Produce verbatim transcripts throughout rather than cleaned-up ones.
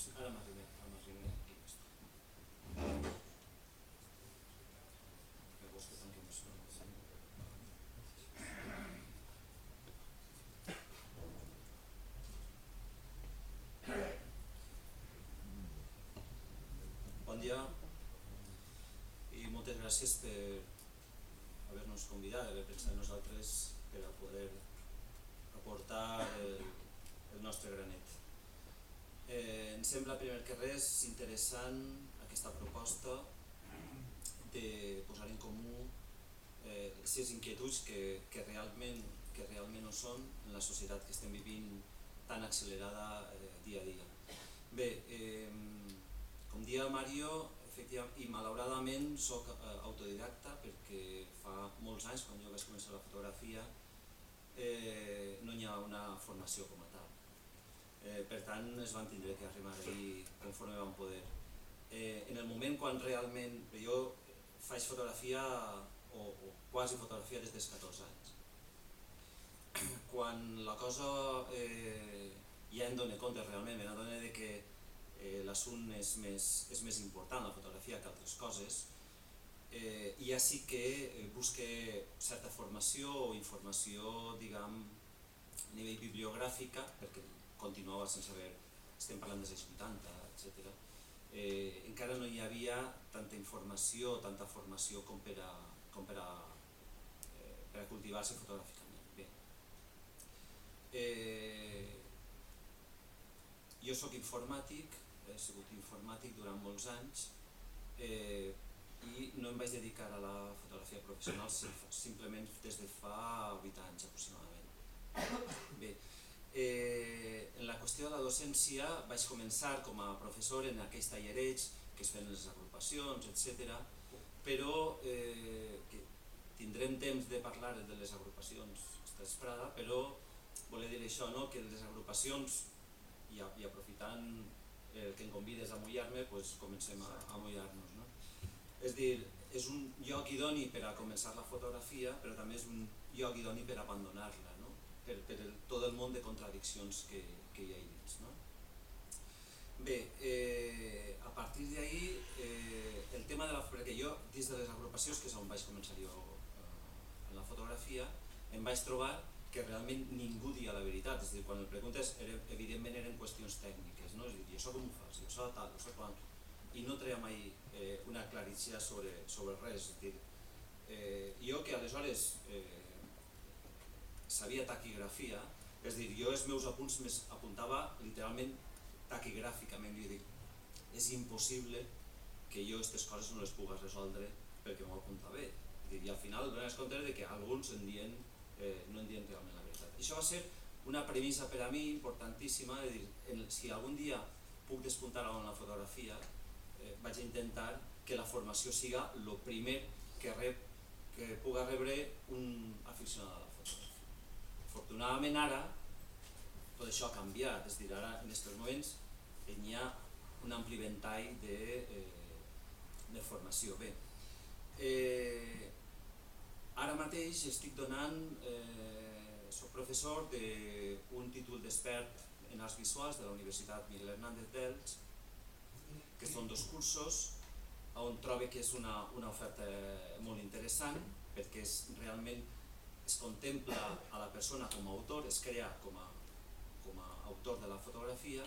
Ara m'arriba, ara m'arriba aquí. Que vols que tanquem això? Bon dia i moltes gràcies per haver-nos convidat, haver pensat en nosaltres per a poder aportar el, el nostre granet. Eh, em sembla, primer que res, interessant aquesta proposta de posar en comú eh, les inquietuds que, que, realment, que realment ho són en la societat que estem vivint tan accelerada eh, dia a dia. Bé, eh, com dia Mario, efectivament, i malauradament soc eh, autodidacta perquè fa molts anys, quan jo vaig començar la fotografia, eh, no hi ha una formació com a tal. Eh, per tant, es van tindre que arribar ahir conforme van poder. Eh, en el moment quan realment... Jo faig fotografia, o, o quasi fotografia, des dels catorze anys. Quan la cosa eh, ja em dono compte realment, me n'adono que eh, l'assumpte és, més, és més important, la fotografia, que altres coses, eh, ja sí que busque certa formació o informació, diguem, a nivell bibliogràfica, perquè continuava sense haver, estem parlant dels anys vuitanta, etcètera. Eh, encara no hi havia tanta informació, tanta formació com per a, com per a, eh, per a cultivar-se fotogràficament. Bé. Eh, jo soc informàtic, he sigut informàtic durant molts anys eh, i no em vaig dedicar a la fotografia professional simplement des de fa vuit anys aproximadament. Bé. Eh, en la qüestió de la docència vaig començar com a professor en aquells tallerets que es fan les agrupacions, etcètera, però eh, que tindrem temps de parlar de les agrupacions esta vesprada, però volia dir això, no? Que les agrupacions, i, i aprofitant el que em convides a mullar-me, pues comencem a, a mullar-nos. No? És dir, és un lloc idoni per a començar la fotografia, però també és un lloc idoni per a abandonar-la. Per, per el, tot el món de contradiccions que, que hi ha dins. No? Bé, eh, a partir d'ahir, eh, el tema de la... perquè jo, dins de les agrupacions, que és on vaig començar jo eh, en la fotografia, em vaig trobar que realment ningú dia la veritat. És a dir, quan el preguntes, era, evidentment eren qüestions tècniques, no? És a dir, i això com ho fas, i això tal, no sé quan... I no treia mai eh, una clarícia sobre, sobre res. És a dir, eh, jo que aleshores... Eh, sabia taquigrafia, és a dir, jo els meus apunts apuntava literalment taquigràficament, i dic, és impossible que jo aquestes coses no les pugues resoldre perquè m'ho apunta bé. I al final em dones compte que alguns en dient, eh, no en dient realment la veritat. Això va ser una premissa per a mi importantíssima, de dir, en, si algun dia puc despuntar en la fotografia, eh, vaig intentar que la formació siga el primer que, rep, que puga rebre un aficionat a la fotografia. Afortunadament ara tot això ha canviat, és a dir, ara en aquests moments hi ha un ampli ventall de, eh, de formació. Bé, eh, ara mateix estic donant, eh, soc professor d'un títol d'expert en arts visuals de la Universitat Miguel Hernández d'Elx, que són dos cursos on trobo que és una, una oferta molt interessant perquè és realment es contempla a la persona com a autor, es crea com a, com a autor de la fotografia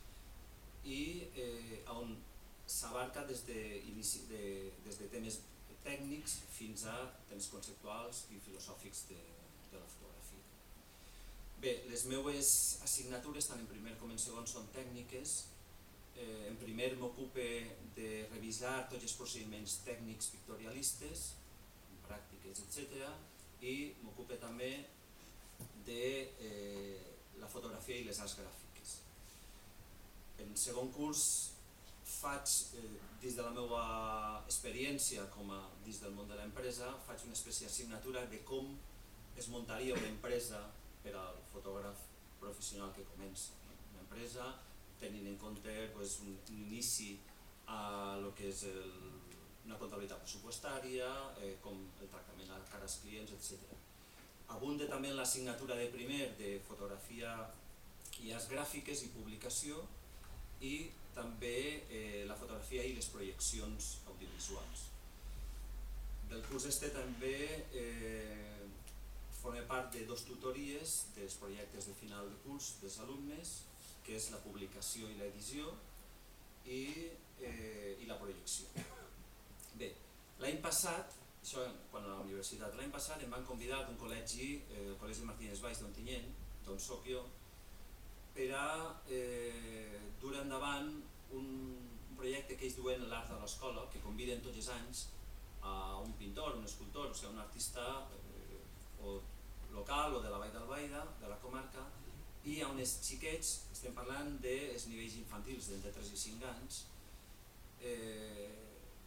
i eh, on s'abarca des de, de, des de temes tècnics fins a temes conceptuals i filosòfics de, de la fotografia. Bé, les meues assignatures, tant en primer com en segon, són tècniques. Eh, en primer m'ocupe de revisar tots els procediments tècnics pictorialistes, pràctiques, etcètera, i m'ocupa també de eh, la fotografia i les arts gràfiques. En segon curs faig, eh, dins de la meva experiència com a dins del món de l'empresa, faig una espècie d'assignatura de com es muntaria una empresa per al fotògraf professional que comença. Una empresa tenint en compte pues, un, un inici a lo que és el una comptabilitat pressupostària, eh, com el tractament a cara als clients, etcètera. Abunda també en l'assignatura de primer de fotografia i arts gràfiques i publicació i fotografia i les projeccions audiovisuals. Del curs este també eh, forma part de dos tutories dels projectes de final de curs dels alumnes, que és la publicació i l'edició i, eh, i la projecció. Bé, l'any passat, això quan a la universitat, l'any passat em van convidar d'un col·legi, eh, el Col·legi Martínez Valls d'Ontinyent, d'on soc jo, per a eh, dur endavant un, un projecte que ells duen l'art de l'escola, que conviden tots els anys a un pintor, un escultor, o sigui, un artista eh, o local o de la Vall d'Albaida, de la comarca, i a uns xiquets, estem parlant dels nivells infantils d'entre tres i cinc anys, eh,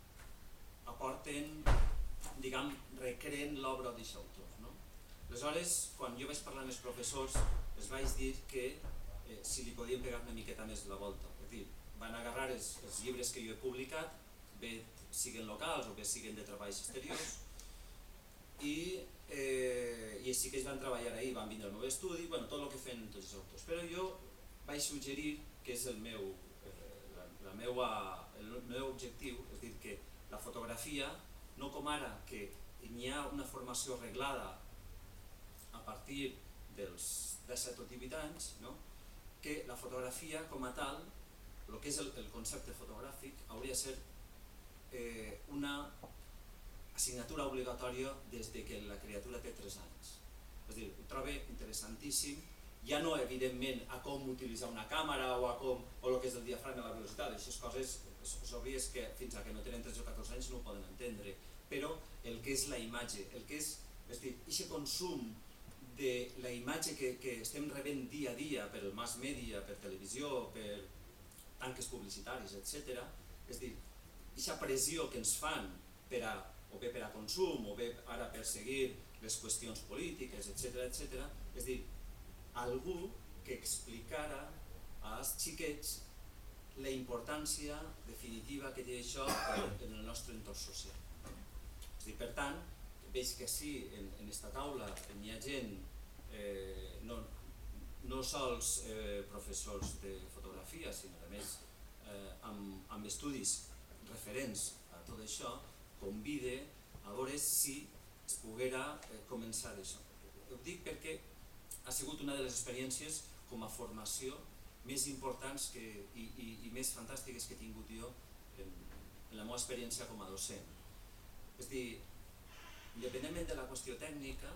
aporten, diguem, recreen l'obra d'aquest autor. No? Aleshores, quan jo vaig parlar amb els professors, els vaig dir que eh, si li podien pegar una miqueta més la volta. És dir, van agarrar els, els llibres que jo he publicat, bé siguen locals o bé siguen de treballs exteriors, i, eh, i així que ells van treballar ahir, van vindre al meu estudi, bueno, tot el que feien tots els autors. Però jo vaig suggerir, que és el meu, eh, la, la meua, el meu objectiu, és dir, que la fotografia, no com ara que hi ha una formació reglada a partir dels disset o divuit anys, no? Que la fotografia com a tal, el que és el, el concepte fotogràfic, hauria de ser eh, una assignatura obligatòria des de que la criatura té tres anys. És a dir, ho trobo interessantíssim, ja no evidentment a com utilitzar una càmera o a com, o el que és el diafragma, la velocitat, aquestes coses és obvi que fins a que no tenen tretze o catorze anys no ho poden entendre, però el que és la imatge, el que és, és dir, aquest consum de la imatge que, que estem rebent dia a dia per el mass media, per televisió, per tanques publicitaris, etcètera, és dir, aquesta pressió que ens fan per a, o bé per a consum, o bé ara per seguir les qüestions polítiques, etcètera, etcètera, és dir, algú que explicara als xiquets la importància definitiva que té això en el nostre entorn social. És dir, per tant, veig que sí, en aquesta taula hi ha gent, eh, no, no sols eh, professors de fotografia, sinó a més eh, amb, amb estudis referents a tot això, convide a veure si es poguera eh, començar això. Ho dic perquè ha sigut una de les experiències com a formació més importants que, i, i, i més fantàstiques que he tingut jo en, en la meva experiència com a docent. És dir, independentment de la qüestió tècnica,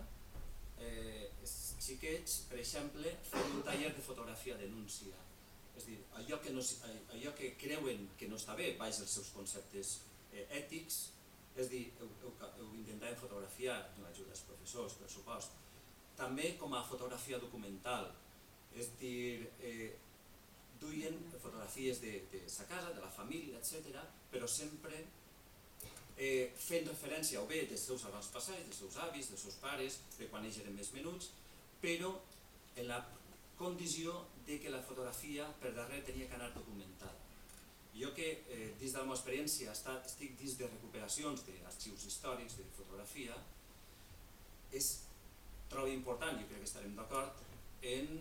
eh, els xiquets, per exemple, fan un taller de fotografia denúncia. És dir, allò que, no, allò que creuen que no està bé, baix els seus conceptes eh, ètics, és dir, heu, heu, heu intentat fotografiar amb l'ajuda dels professors, per supost. També com a fotografia documental, és dir, eh, duien fotografies de, de sa casa, de la família, etcètera, però sempre eh, fent referència o bé dels seus abans passats, dels seus avis, dels seus pares, de quan ells eren més menuts, però en la condició de que la fotografia per darrere tenia que anar documentada. Jo que eh, dins de la meva experiència estat, estic dins de recuperacions d'arxius històrics, de fotografia, és, trobo important, jo crec que estarem d'acord, en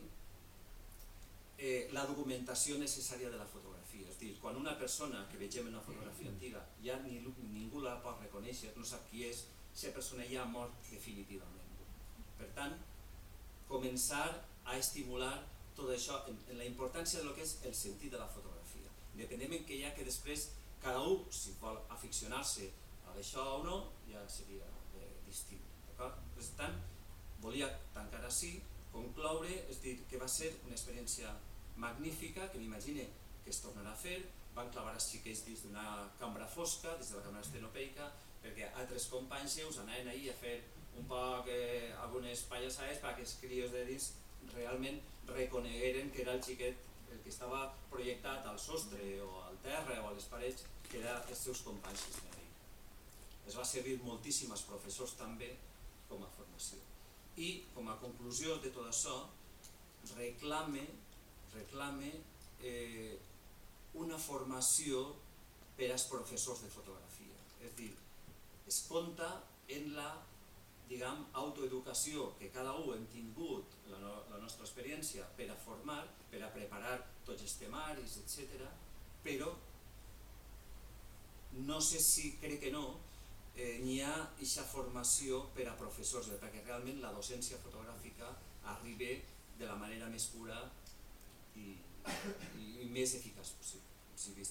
eh, la documentació necessària de la fotografia. És a dir, quan una persona que vegem en una fotografia antiga ja ni, ningú la pot reconèixer, no sap qui és, aquesta persona ja ha mort definitivament. Per tant, començar a estimular tot això en, en la importància del que és el sentit de la fotografia. Independentment que ja que després cada un, si vol aficionar-se a això o no, ja seria eh, distint. Per tant, volia tancar així, concloure, és dir, que va ser una experiència magnífica, que m'imagine que es tornarà a fer, van clavar els xiquets dins d'una cambra fosca, dins de la cambra estenopeica, perquè altres companys seus anaven ahir a fer un poc eh, algunes pallassades perquè els crios de dins realment reconegueren que era el xiquet el que estava projectat al sostre o al terra o a les parets, que eren els seus companys que estaven ahí. Es va servir moltíssim als professors també com a formació. I com a conclusió de tot això, reclame, reclame eh, una formació per als professors de fotografia. És a dir, es compta en la diguem, autoeducació que cada un hem tingut la, no, la nostra experiència per a formar, per a preparar tots els temaris, etcètera, però no sé si, crec que no, eh, n'hi ha aquesta formació per a professors, perquè realment la docència fotogràfica arribi de la manera més pura i, i, i més eficaç possible.